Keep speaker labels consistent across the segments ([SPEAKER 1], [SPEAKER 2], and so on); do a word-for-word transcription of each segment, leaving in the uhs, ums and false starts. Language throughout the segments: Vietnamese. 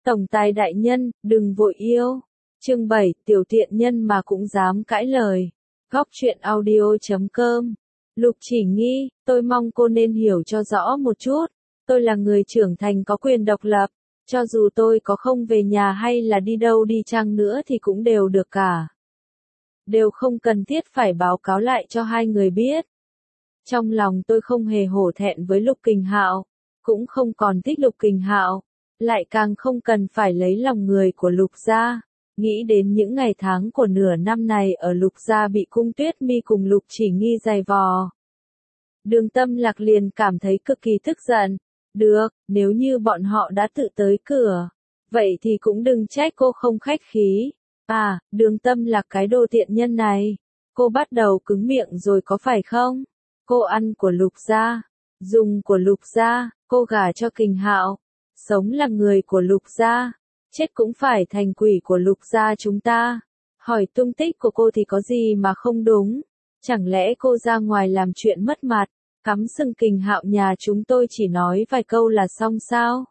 [SPEAKER 1] Tổng tài đại nhân, đừng vội yêu. Chương bảy, tiểu tiện nhân mà cũng dám cãi lời. Góc truyện audio chấm com. Lục Chỉ Nghi, tôi mong cô nên hiểu cho rõ một chút. Tôi là người trưởng thành có quyền độc lập. Cho dù tôi có không về nhà hay là đi đâu đi chăng nữa thì cũng đều được cả. Đều không cần thiết phải báo cáo lại cho hai người biết. Trong lòng tôi không hề hổ thẹn với Lục Kình Hạo, cũng không còn thích Lục Kình Hạo, lại càng không cần phải lấy lòng người của Lục gia. Nghĩ đến những ngày tháng của nửa năm này ở Lục gia bị Cung Tuyết Mi cùng Lục Chỉ Nghi giày vò. Đường Tâm Lạc liền cảm thấy cực kỳ tức giận. Được, nếu như bọn họ đã tự tới cửa, vậy thì cũng đừng trách cô không khách khí. À, Đường Tâm Lạc cái đồ tiện nhân này, cô bắt đầu cứng miệng rồi có phải không? Cô ăn của Lục gia, dùng của Lục gia, cô gả cho Kình Hạo, sống là người của Lục gia, chết cũng phải thành quỷ của Lục gia chúng ta. Hỏi tung tích của cô thì có gì mà không đúng? Chẳng lẽ cô ra ngoài làm chuyện mất mặt, cắm sừng Kình Hạo nhà chúng tôi chỉ nói vài câu là xong sao?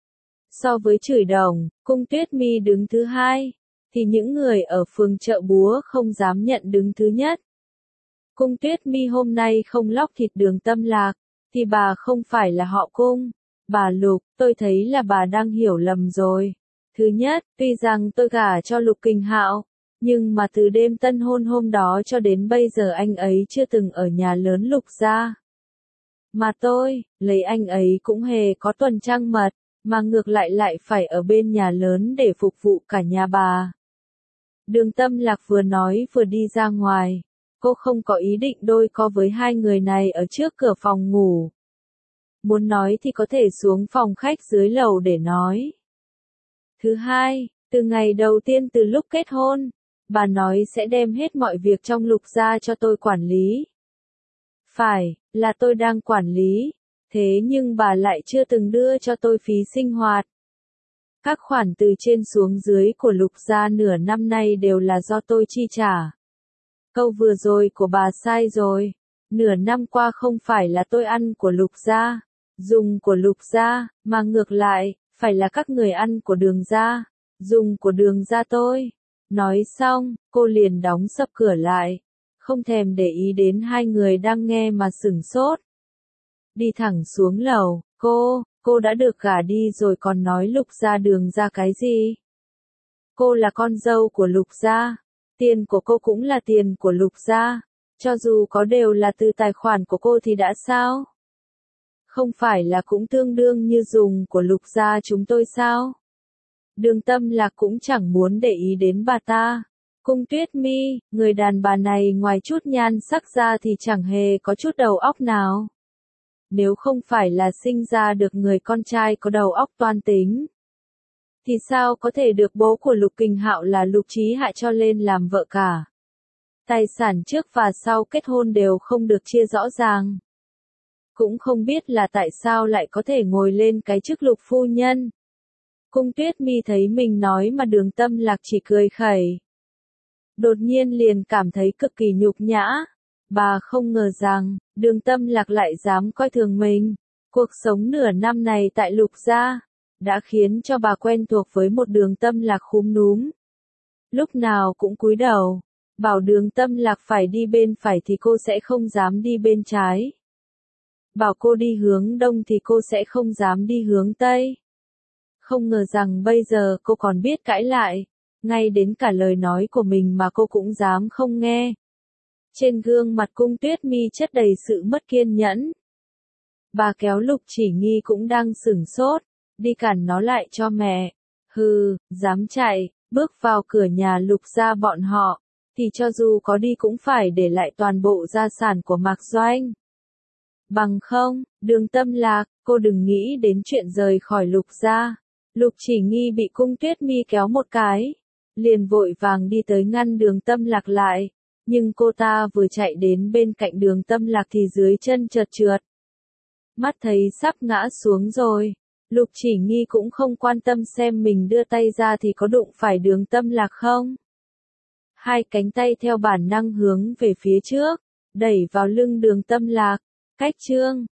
[SPEAKER 1] So với chửi đồng, Cung Tuyết Mi đứng thứ hai, thì những người ở phường chợ búa không dám nhận đứng thứ nhất. Cung Tuyết Mi hôm nay không lóc thịt Đường Tâm Lạc, thì bà không phải là họ Cung. Bà Lục, tôi thấy là bà đang hiểu lầm rồi. Thứ nhất, tuy rằng tôi gả cho Lục Kình Hạo, nhưng mà từ đêm tân hôn hôm đó cho đến bây giờ anh ấy chưa từng ở nhà lớn Lục gia. Mà tôi, lấy anh ấy cũng hề có tuần trăng mật, mà ngược lại lại phải ở bên nhà lớn để phục vụ cả nhà bà. Đường Tâm Lạc vừa nói vừa đi ra ngoài. Cô không có ý định đôi co với hai người này ở trước cửa phòng ngủ. Muốn nói thì có thể xuống phòng khách dưới lầu để nói. Thứ hai, từ ngày đầu tiên từ lúc kết hôn, bà nói sẽ đem hết mọi việc trong Lục gia cho tôi quản lý. Phải, là tôi đang quản lý, thế nhưng bà lại chưa từng đưa cho tôi phí sinh hoạt. Các khoản từ trên xuống dưới của Lục gia nửa năm nay đều là do tôi chi trả. Câu vừa rồi của bà sai rồi. Nửa năm qua không phải là tôi ăn của Lục gia, dùng của Lục gia, mà ngược lại, phải là các người ăn của Đường gia, dùng của Đường gia tôi. Nói xong, cô liền đóng sập cửa lại, không thèm để ý đến hai người đang nghe mà sửng sốt. Đi thẳng xuống lầu, cô, cô đã được gả đi rồi còn nói Lục gia Đường gia cái gì? Cô là con dâu của Lục gia. Tiền của cô cũng là tiền của Lục gia, cho dù có đều là từ tài khoản của cô thì đã sao? Không phải là cũng tương đương như dùng của Lục gia chúng tôi sao? Đường Tâm Lạc cũng chẳng muốn để ý đến bà ta. Cung Tuyết Mi, người đàn bà này ngoài chút nhan sắc ra thì chẳng hề có chút đầu óc nào. Nếu không phải là sinh ra được người con trai có đầu óc toan tính, thì sao có thể được bố của Lục Kình Hạo là Lục Chí Hạ cho lên làm vợ cả? Tài sản trước và sau kết hôn đều không được chia rõ ràng. Cũng không biết là tại sao lại có thể ngồi lên cái chức Lục phu nhân. Cung Tuyết Mi thấy mình nói mà Đường Tâm Lạc chỉ cười khẩy. Đột nhiên liền cảm thấy cực kỳ nhục nhã. Bà không ngờ rằng, Đường Tâm Lạc lại dám coi thường mình. Cuộc sống nửa năm này tại Lục gia đã khiến cho bà quen thuộc với một Đường Tâm Lạc khúm núm. Lúc nào cũng cúi đầu, bảo Đường Tâm Lạc phải đi bên phải thì cô sẽ không dám đi bên trái. Bảo cô đi hướng đông thì cô sẽ không dám đi hướng tây. Không ngờ rằng bây giờ cô còn biết cãi lại, ngay đến cả lời nói của mình mà cô cũng dám không nghe. Trên gương mặt Cung Tuyết Mi chất đầy sự mất kiên nhẫn. Bà kéo Lục Chỉ Nghi cũng đang sửng sốt. Đi cản nó lại cho mẹ. Hừ, dám chạy, bước vào cửa nhà Lục gia bọn họ, thì cho dù có đi cũng phải để lại toàn bộ gia sản của Mạc Doanh. Bằng không, Đường Tâm Lạc, cô đừng nghĩ đến chuyện rời khỏi Lục gia. Lục Chỉ Nghi bị Cung Tuyết Mi kéo một cái, liền vội vàng đi tới ngăn Đường Tâm Lạc lại, nhưng cô ta vừa chạy đến bên cạnh Đường Tâm Lạc thì dưới chân trượt trượt. Mắt thấy sắp ngã xuống rồi. Lục Chỉ Nghi cũng không quan tâm xem mình đưa tay ra thì có đụng phải Đường Tâm Lạc không. Hai cánh tay theo bản năng hướng về phía trước, đẩy vào lưng Đường Tâm Lạc. Cách chương,